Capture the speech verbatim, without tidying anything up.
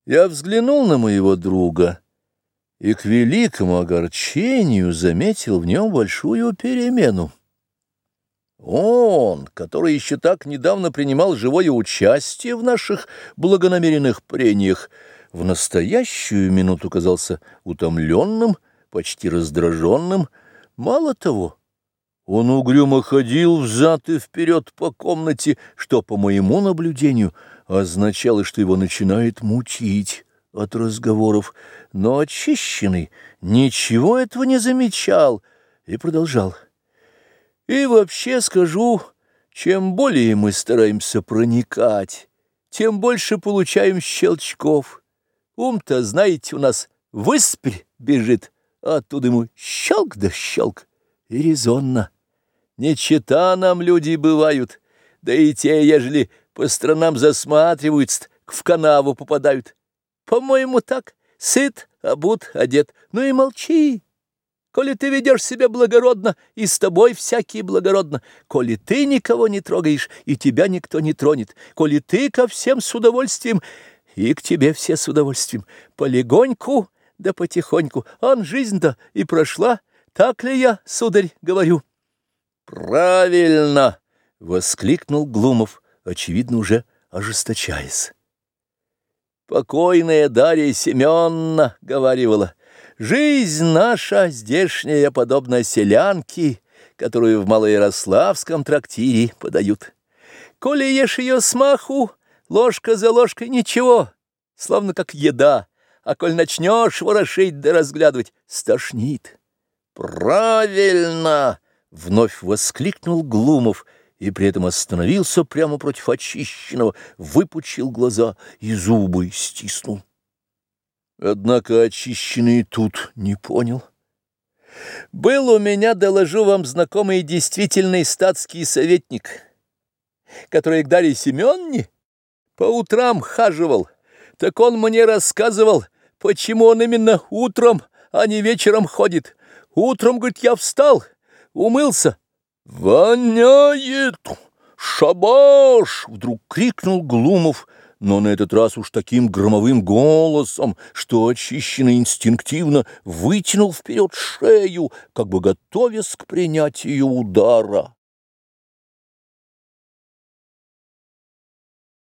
Я взглянул на моего друга и к великому огорчению заметил в нем большую перемену. Он, который еще так недавно принимал живое участие в наших благонамеренных прениях, в настоящую минуту казался утомленным, почти раздраженным. Мало того, он угрюмо ходил взад и вперед по комнате, что, по моему наблюдению, означало, что его начинает мутить от разговоров, но очищенный ничего этого не замечал и продолжал. И вообще скажу, чем более мы стараемся проникать, тем больше получаем щелчков. Ум-то, знаете, у нас выспрь бежит, а оттуда ему щелк да щелк, и резонно. Не чета нам люди бывают, да и те, ежели по сторонам засматриваются, в канаву попадают. По-моему, так, сыт, обут, одет, ну и молчи. Коли ты ведешь себя благородно, и с тобой всякий благородно, коли ты никого не трогаешь, и тебя никто не тронет, коли ты ко всем с удовольствием, и к тебе все с удовольствием, полегоньку да потихоньку, ан жизнь-то и прошла, так ли я, сударь, говорю? «Правильно!» — воскликнул Глумов, очевидно, уже ожесточаясь. Покойная Дарья Семеновна говаривала: «Жизнь наша здешняя подобна селянке, которую в Малоярославском трактире подают. Коли ешь ее смаху, ложка за ложкой, ничего, словно как еда, а коль начнешь ворошить да разглядывать, стошнит». «Правильно!» — вновь воскликнул Глумов, и при этом остановился прямо против очищенного, выпучил глаза и зубы стиснул. Однако очищенный тут не понял. Был у меня, доложу вам, знакомый действительный статский советник, который к Дарье Семеновне по утрам хаживал. Так он мне рассказывал, почему он именно утром, а не вечером ходит. Утром, говорит, я встал, умылся. «Воняет! Шабаш!» — вдруг крикнул Глумов, но на этот раз уж таким громовым голосом, что очищенный инстинктивно вытянул вперед шею, как бы готовясь к принятию удара.